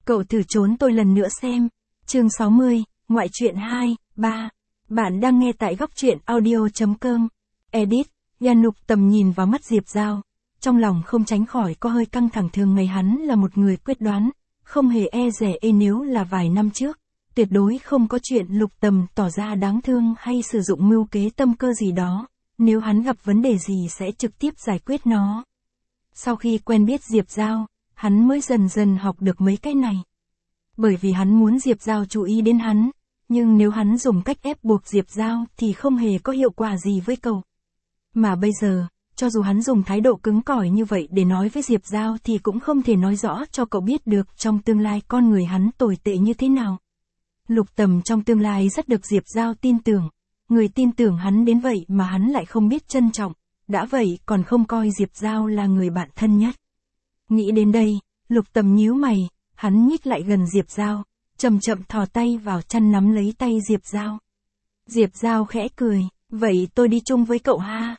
Cậu thử trốn tôi lần nữa xem. Chương 60, ngoại truyện 2, 3. Bạn đang nghe tại góc truyện audio.com. Edit, Yanuk tầm nhìn vào mắt Diệp Giao. Trong lòng không tránh khỏi có hơi căng thẳng, thường ngày hắn là một người quyết đoán, không hề e dè nếu là vài năm trước. Tuyệt đối không có chuyện Lục Tầm tỏ ra đáng thương hay sử dụng mưu kế tâm cơ gì đó. Nếu hắn gặp vấn đề gì sẽ trực tiếp giải quyết nó. Sau khi quen biết Diệp Giao, hắn mới dần dần học được mấy cái này. Bởi vì hắn muốn Diệp Giao chú ý đến hắn, nhưng nếu hắn dùng cách ép buộc Diệp Giao thì không hề có hiệu quả gì với cậu. Mà bây giờ, cho dù hắn dùng thái độ cứng cỏi như vậy để nói với Diệp Giao thì cũng không thể nói rõ cho cậu biết được trong tương lai con người hắn tồi tệ như thế nào. Lục Tầm trong tương lai rất được Diệp Giao tin tưởng. Người tin tưởng hắn đến vậy mà hắn lại không biết trân trọng, đã vậy còn không coi Diệp Giao là người bạn thân nhất. Nghĩ đến đây, Lục Tầm nhíu mày, hắn nhích lại gần Diệp Giao, chậm chậm thò tay vào chăn nắm lấy tay Diệp Giao. Diệp Giao khẽ cười, vậy tôi đi chung với cậu ha?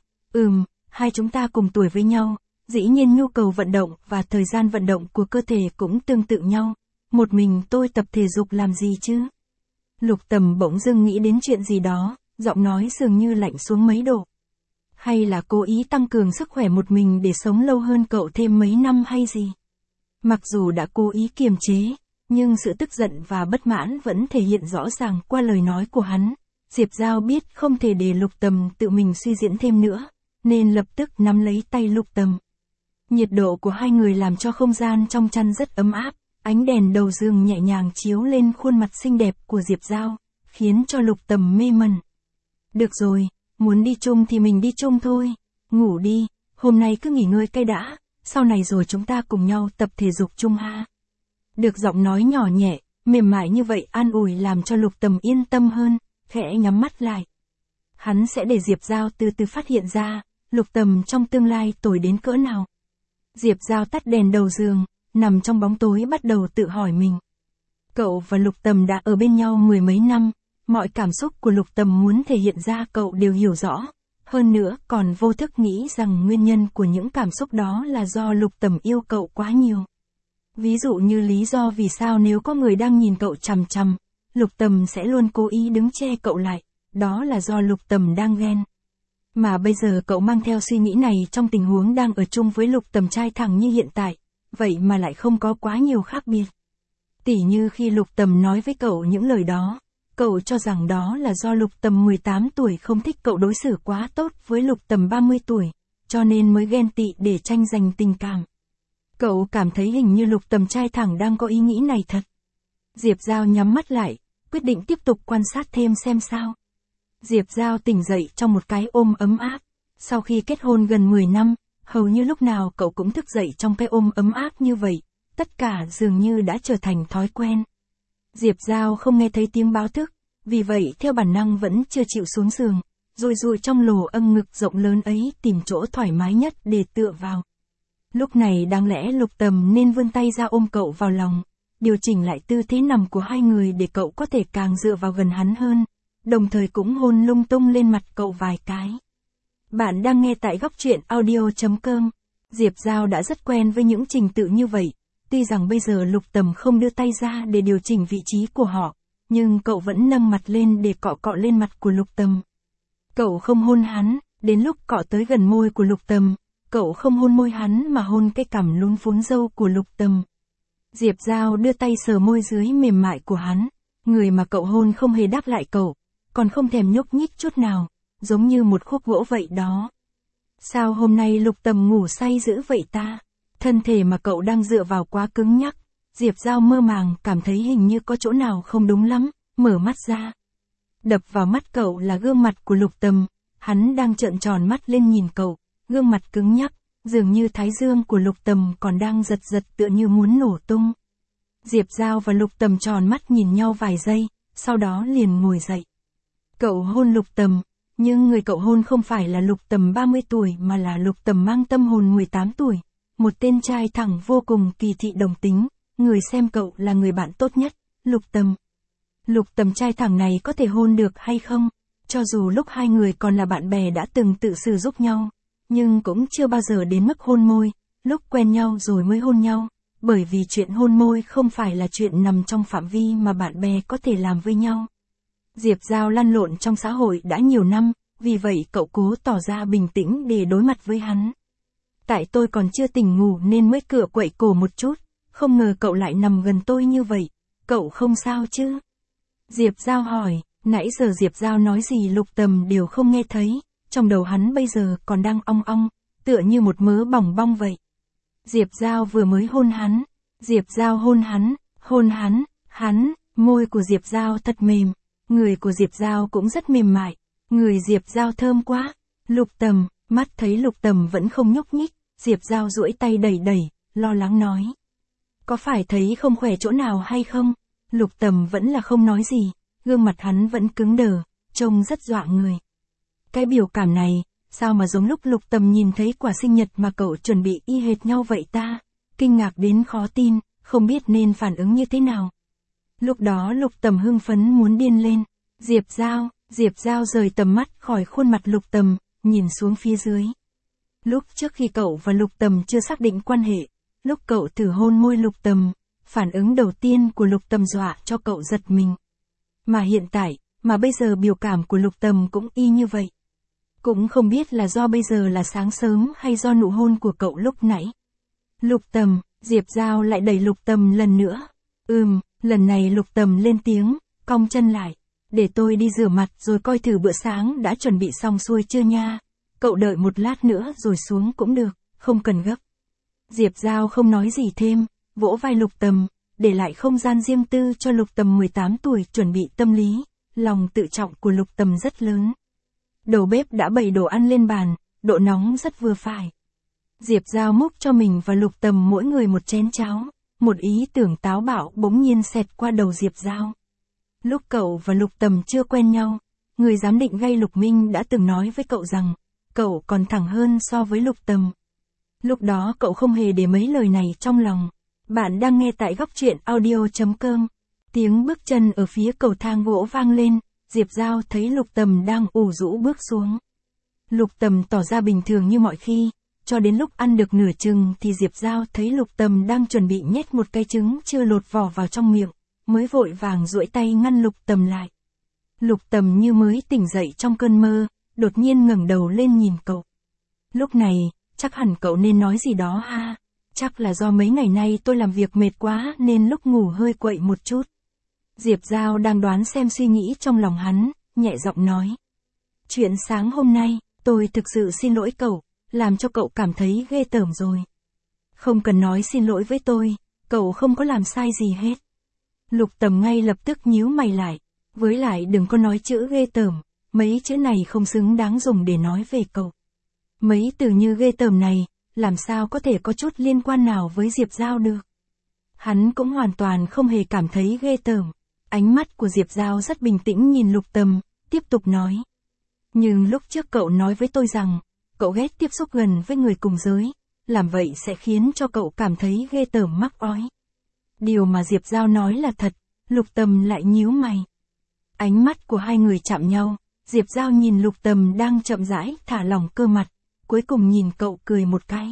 Hai chúng ta cùng tuổi với nhau, dĩ nhiên nhu cầu vận động và thời gian vận động của cơ thể cũng tương tự nhau. Một mình tôi tập thể dục làm gì chứ? Lục Tầm bỗng dưng nghĩ đến chuyện gì đó, giọng nói dường như lạnh xuống mấy độ. Hay là cố ý tăng cường sức khỏe một mình để sống lâu hơn cậu thêm mấy năm hay gì? Mặc dù đã cố ý kiềm chế, nhưng sự tức giận và bất mãn vẫn thể hiện rõ ràng qua lời nói của hắn. Diệp Giao biết không thể để Lục Tầm tự mình suy diễn thêm nữa, nên lập tức nắm lấy tay Lục Tầm. Nhiệt độ của hai người làm cho không gian trong chăn rất ấm áp, ánh đèn đầu giường nhẹ nhàng chiếu lên khuôn mặt xinh đẹp của Diệp Giao, khiến cho Lục Tầm mê mẩn. Được rồi, muốn đi chung thì mình đi chung thôi, ngủ đi, hôm nay cứ nghỉ ngơi cái đã, sau này rồi chúng ta cùng nhau tập thể dục chung ha. Được giọng nói nhỏ nhẹ, mềm mại như vậy an ủi làm cho Lục Tầm yên tâm hơn, khẽ nhắm mắt lại. Hắn sẽ để Diệp Giao từ từ phát hiện ra, Lục Tầm trong tương lai tồi đến cỡ nào. Diệp Giao tắt đèn đầu giường, nằm trong bóng tối bắt đầu tự hỏi mình. Cậu và Lục Tầm đã ở bên nhau mười mấy năm, mọi cảm xúc của Lục Tầm muốn thể hiện ra cậu đều hiểu rõ. Hơn nữa còn vô thức nghĩ rằng nguyên nhân của những cảm xúc đó là do Lục Tầm yêu cậu quá nhiều. Ví dụ như lý do vì sao nếu có người đang nhìn cậu chằm chằm, Lục Tầm sẽ luôn cố ý đứng che cậu lại, đó là do Lục Tầm đang ghen. Mà bây giờ cậu mang theo suy nghĩ này trong tình huống đang ở chung với Lục Tầm trai thẳng như hiện tại, vậy mà lại không có quá nhiều khác biệt. Tỉ như khi Lục Tầm nói với cậu những lời đó, cậu cho rằng đó là do Lục Tầm 18 tuổi không thích cậu đối xử quá tốt với Lục Tầm 30 tuổi, cho nên mới ghen tị để tranh giành tình cảm. Cậu cảm thấy hình như Lục Tầm trai thẳng đang có ý nghĩ này thật. Diệp Giao nhắm mắt lại, quyết định tiếp tục quan sát thêm xem sao. Diệp Giao tỉnh dậy trong một cái ôm ấm áp. Sau khi kết hôn gần 10 năm, hầu như lúc nào cậu cũng thức dậy trong cái ôm ấm áp như vậy, tất cả dường như đã trở thành thói quen. Diệp Giao không nghe thấy tiếng báo thức, vì vậy theo bản năng vẫn chưa chịu xuống giường, rồi dụi trong lồ âng ngực rộng lớn ấy tìm chỗ thoải mái nhất để tựa vào. Lúc này đáng lẽ Lục Tầm nên vươn tay ra ôm cậu vào lòng, điều chỉnh lại tư thế nằm của hai người để cậu có thể càng dựa vào gần hắn hơn, đồng thời cũng hôn lung tung lên mặt cậu vài cái. Bạn đang nghe tại góc truyện audio.com. Diệp Giao đã rất quen với những trình tự như vậy, tuy rằng bây giờ Lục Tầm không đưa tay ra để điều chỉnh vị trí của họ, nhưng cậu vẫn nâng mặt lên để cọ cọ lên mặt của Lục Tầm. Cậu không hôn hắn, đến lúc cọ tới gần môi của Lục Tầm, cậu không hôn môi hắn mà hôn cái cằm lún phún râu của Lục Tầm. Diệp Giao đưa tay sờ môi dưới mềm mại của hắn, người mà cậu hôn không hề đáp lại cậu, còn không thèm nhúc nhích chút nào, giống như một khúc gỗ vậy đó. Sao hôm nay Lục Tầm ngủ say dữ vậy ta? Thân thể mà cậu đang dựa vào quá cứng nhắc. Diệp Giao mơ màng cảm thấy hình như có chỗ nào không đúng lắm, mở mắt ra. Đập vào mắt cậu là gương mặt của Lục Tầm, hắn đang trợn tròn mắt lên nhìn cậu, gương mặt cứng nhắc, dường như thái dương của Lục Tầm còn đang giật giật tựa như muốn nổ tung. Diệp Giao và Lục Tầm tròn mắt nhìn nhau vài giây, sau đó liền ngồi dậy. Cậu hôn Lục Tầm, nhưng người cậu hôn không phải là Lục Tầm 30 tuổi mà là Lục Tầm mang tâm hồn 18 tuổi, một tên trai thẳng vô cùng kỳ thị đồng tính, người xem cậu là người bạn tốt nhất, Lục Tầm. Lục Tầm trai thẳng này có thể hôn được hay không? Cho dù lúc hai người còn là bạn bè đã từng tự xử giúp nhau, nhưng cũng chưa bao giờ đến mức hôn môi, lúc quen nhau rồi mới hôn nhau, bởi vì chuyện hôn môi không phải là chuyện nằm trong phạm vi mà bạn bè có thể làm với nhau. Diệp Giao lăn lộn trong xã hội đã nhiều năm, vì vậy cậu cố tỏ ra bình tĩnh để đối mặt với hắn. Tại tôi còn chưa tỉnh ngủ nên mới cựa quậy cổ một chút, không ngờ cậu lại nằm gần tôi như vậy, cậu không sao chứ? Diệp Giao hỏi, nãy giờ Diệp Giao nói gì Lục Tầm đều không nghe thấy, trong đầu hắn bây giờ còn đang ong ong, tựa như một mớ bỏng bong vậy. Diệp Giao vừa mới hôn hắn, Diệp Giao hôn hắn, môi của Diệp Giao thật mềm, người của Diệp Giao cũng rất mềm mại, người Diệp Giao thơm quá. Lục Tầm, mắt thấy Lục Tầm vẫn không nhúc nhích, Diệp Giao duỗi tay đẩy đẩy, lo lắng nói. Có phải thấy không khỏe chỗ nào hay không? Lục Tầm vẫn là không nói gì, gương mặt hắn vẫn cứng đờ, trông rất dọa người. Cái biểu cảm này, sao mà giống lúc Lục Tầm nhìn thấy quả sinh nhật mà cậu chuẩn bị y hệt nhau vậy ta? Kinh ngạc đến khó tin, không biết nên phản ứng như thế nào. Lúc đó Lục Tầm hưng phấn muốn điên lên. Diệp Giao rời tầm mắt khỏi khuôn mặt Lục Tầm, nhìn xuống phía dưới. Lúc trước khi cậu và Lục Tầm chưa xác định quan hệ, lúc cậu thử hôn môi Lục Tầm, phản ứng đầu tiên của Lục Tầm dọa cho cậu giật mình. Mà hiện tại, mà bây giờ biểu cảm của Lục Tầm cũng y như vậy. Cũng không biết là do bây giờ là sáng sớm hay do nụ hôn của cậu lúc nãy. Lục Tầm, Diệp Giao lại đẩy Lục Tầm lần nữa. Lần này Lục Tầm lên tiếng, cong chân lại. Để tôi đi rửa mặt rồi coi thử bữa sáng đã chuẩn bị xong xuôi chưa nha. Cậu đợi một lát nữa rồi xuống cũng được, không cần gấp. Diệp Giao không nói gì thêm, vỗ vai Lục Tầm, để lại không gian riêng tư cho Lục Tầm 18 tuổi chuẩn bị tâm lý. Lòng tự trọng của Lục Tầm rất lớn. Đầu bếp đã bày đồ ăn lên bàn, độ nóng rất vừa phải. Diệp Giao múc cho mình và Lục Tầm mỗi người một chén cháo. Một ý tưởng táo bạo bỗng nhiên xẹt qua đầu Diệp Giao. Lúc cậu và Lục Tầm chưa quen nhau, người giám định gay Lục Minh đã từng nói với cậu rằng, cậu còn thẳng hơn so với Lục Tầm. Lúc đó cậu không hề để mấy lời này trong lòng. Bạn đang nghe tại góc truyện audio.com. Tiếng bước chân ở phía cầu thang gỗ vang lên, Diệp Giao thấy Lục Tầm đang ủ rũ bước xuống. Lục Tầm tỏ ra bình thường như mọi khi, cho đến lúc ăn được nửa chừng thì Diệp Giao thấy Lục Tầm đang chuẩn bị nhét một cái trứng chưa lột vỏ vào trong miệng, mới vội vàng duỗi tay ngăn Lục Tầm lại. Lục Tầm như mới tỉnh dậy trong cơn mơ, đột nhiên ngẩng đầu lên nhìn cậu. Lúc này, chắc hẳn cậu nên nói gì đó ha, chắc là do mấy ngày nay tôi làm việc mệt quá nên lúc ngủ hơi quậy một chút. Diệp Giao đang đoán xem suy nghĩ trong lòng hắn, nhẹ giọng nói. Chuyện sáng hôm nay, tôi thực sự xin lỗi cậu, làm cho cậu cảm thấy ghê tởm rồi. Không cần nói xin lỗi với tôi, cậu không có làm sai gì hết. Lục Tầm ngay lập tức nhíu mày lại, với lại đừng có nói chữ ghê tởm, mấy chữ này không xứng đáng dùng để nói về cậu. Mấy từ như ghê tởm này, làm sao có thể có chút liên quan nào với Diệp Giao được. Hắn cũng hoàn toàn không hề cảm thấy ghê tởm. Ánh mắt của Diệp Giao rất bình tĩnh nhìn Lục Tầm, tiếp tục nói. Nhưng lúc trước cậu nói với tôi rằng, cậu ghét tiếp xúc gần với người cùng giới, làm vậy sẽ khiến cho cậu cảm thấy ghê tởm mắc ói. Điều mà Diệp Giao nói là thật, Lục Tầm lại nhíu mày. Ánh mắt của hai người chạm nhau, Diệp Giao nhìn Lục Tầm đang chậm rãi thả lỏng cơ mặt, cuối cùng nhìn cậu cười một cái.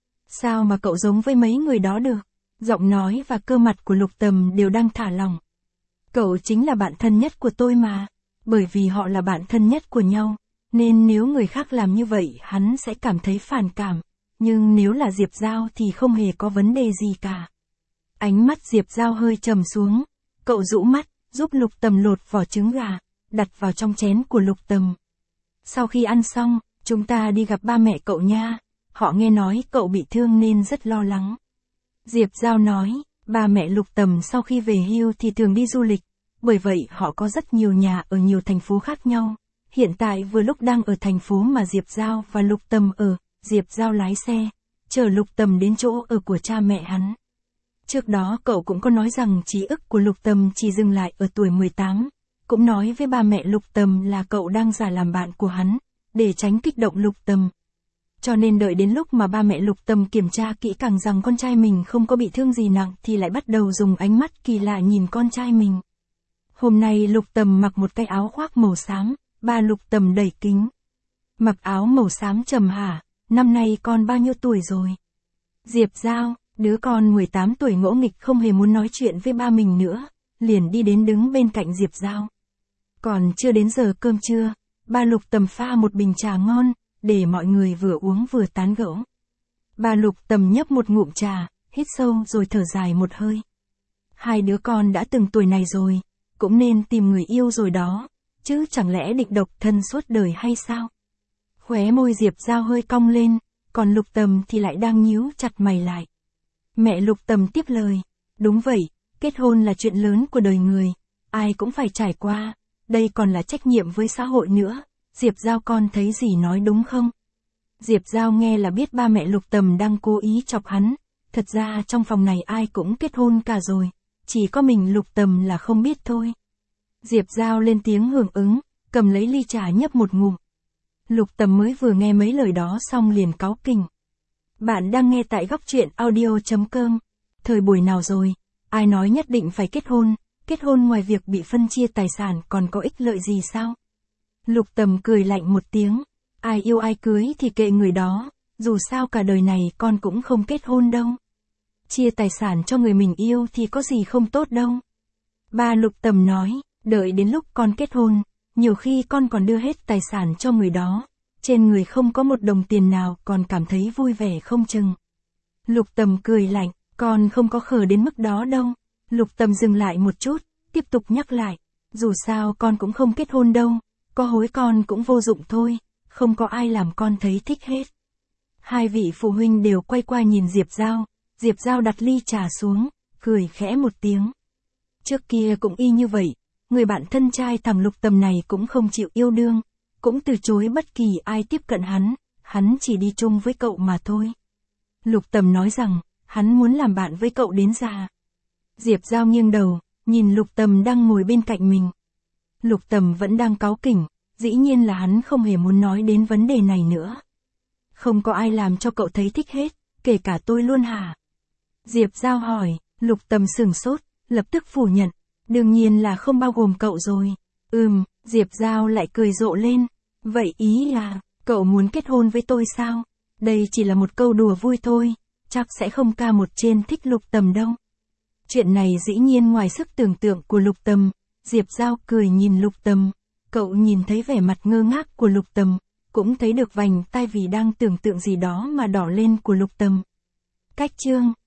Sao mà cậu giống với mấy người đó được? Giọng nói và cơ mặt của Lục Tầm đều đang thả lỏng. Cậu chính là bạn thân nhất của tôi mà, bởi vì họ là bạn thân nhất của nhau, nên nếu người khác làm như vậy hắn sẽ cảm thấy phản cảm, nhưng nếu là Diệp Giao thì không hề có vấn đề gì cả. Ánh mắt Diệp Giao hơi trầm xuống, cậu rũ mắt, giúp Lục Tầm lột vỏ trứng gà, đặt vào trong chén của Lục Tầm. Sau khi ăn xong, chúng ta đi gặp ba mẹ cậu nha, họ nghe nói cậu bị thương nên rất lo lắng. Diệp Giao nói, ba mẹ Lục Tầm sau khi về hưu thì thường đi du lịch, bởi vậy họ có rất nhiều nhà ở nhiều thành phố khác nhau. Hiện tại vừa lúc đang ở thành phố mà Diệp Giao và Lục Tầm ở, Diệp Giao lái xe, chở Lục Tầm đến chỗ ở của cha mẹ hắn. Trước đó cậu cũng có nói rằng ký ức của Lục Tầm chỉ dừng lại ở tuổi 18, cũng nói với ba mẹ Lục Tầm là cậu đang giả làm bạn của hắn, để tránh kích động Lục Tầm. Cho nên đợi đến lúc mà ba mẹ Lục Tầm kiểm tra kỹ càng rằng con trai mình không có bị thương gì nặng thì lại bắt đầu dùng ánh mắt kỳ lạ nhìn con trai mình. Hôm nay Lục Tầm mặc một cái áo khoác màu xám, ba Lục Tầm đẩy kính. Mặc áo màu xám trầm hả, năm nay con bao nhiêu tuổi rồi? Diệp Giao, Đứa con 18 tuổi ngỗ nghịch không hề muốn nói chuyện với ba mình nữa, liền đi đến đứng bên cạnh Diệp Giao. Còn chưa đến giờ cơm trưa, ba Lục Tầm pha một bình trà ngon, để mọi người vừa uống vừa tán gẫu. Ba Lục Tầm nhấp một ngụm trà, hít sâu rồi thở dài một hơi. Hai đứa con đã từng tuổi này rồi, cũng nên tìm người yêu rồi đó, chứ chẳng lẽ định độc thân suốt đời hay sao? Khóe môi Diệp Giao hơi cong lên, còn Lục Tầm thì lại đang nhíu chặt mày lại. Mẹ Lục Tầm tiếp lời, đúng vậy, kết hôn là chuyện lớn của đời người, ai cũng phải trải qua, đây còn là trách nhiệm với xã hội nữa, Diệp Giao con thấy gì nói đúng không? Diệp Giao nghe là biết ba mẹ Lục Tầm đang cố ý chọc hắn, thật ra trong phòng này ai cũng kết hôn cả rồi, chỉ có mình Lục Tầm là không biết thôi. Diệp Giao lên tiếng hưởng ứng, cầm lấy ly trà nhấp một ngụm. Lục Tầm mới vừa nghe mấy lời đó xong liền cáu kỉnh. Bạn đang nghe tại góc truyện audio.com. Thời buổi nào rồi, ai nói nhất định phải kết hôn ngoài việc bị phân chia tài sản còn có ích lợi gì sao? Lục Tầm cười lạnh một tiếng, ai yêu ai cưới thì kệ người đó, dù sao cả đời này con cũng không kết hôn đâu. Chia tài sản cho người mình yêu thì có gì không tốt đâu. Ba Lục Tầm nói, đợi đến lúc con kết hôn, nhiều khi con còn đưa hết tài sản cho người đó, trên người không có một đồng tiền nào còn cảm thấy vui vẻ không chừng. Lục Tầm cười lạnh, con không có khờ đến mức đó đâu. Lục Tầm dừng lại một chút, tiếp tục nhắc lại, dù sao con cũng không kết hôn đâu, có hối con cũng vô dụng thôi, không có ai làm con thấy thích hết. Hai vị phụ huynh đều quay qua nhìn Diệp Giao đặt ly trà xuống, cười khẽ một tiếng. Trước kia cũng y như vậy, người bạn thân trai thằng Lục Tầm này cũng không chịu yêu đương, cũng từ chối bất kỳ ai tiếp cận hắn chỉ đi chung với cậu mà thôi. Lục Tầm nói rằng, hắn muốn làm bạn với cậu đến già. Diệp Giao nghiêng đầu, nhìn Lục Tầm đang ngồi bên cạnh mình. Lục Tầm vẫn đang cáu kỉnh, dĩ nhiên là hắn không hề muốn nói đến vấn đề này nữa. Không có ai làm cho cậu thấy thích hết, kể cả tôi luôn hả? Diệp Giao hỏi, Lục Tầm sửng sốt, lập tức phủ nhận, đương nhiên là không bao gồm cậu rồi. Diệp Giao lại cười rộ lên, vậy ý là, cậu muốn kết hôn với tôi sao? Đây chỉ là một câu đùa vui thôi, chắc sẽ không ca một trên thích Lục Tầm đâu. Chuyện này dĩ nhiên ngoài sức tưởng tượng của Lục Tầm, Diệp Giao cười nhìn Lục Tầm, cậu nhìn thấy vẻ mặt ngơ ngác của Lục Tầm, cũng thấy được vành tai vì đang tưởng tượng gì đó mà đỏ lên của Lục Tầm. Cách chương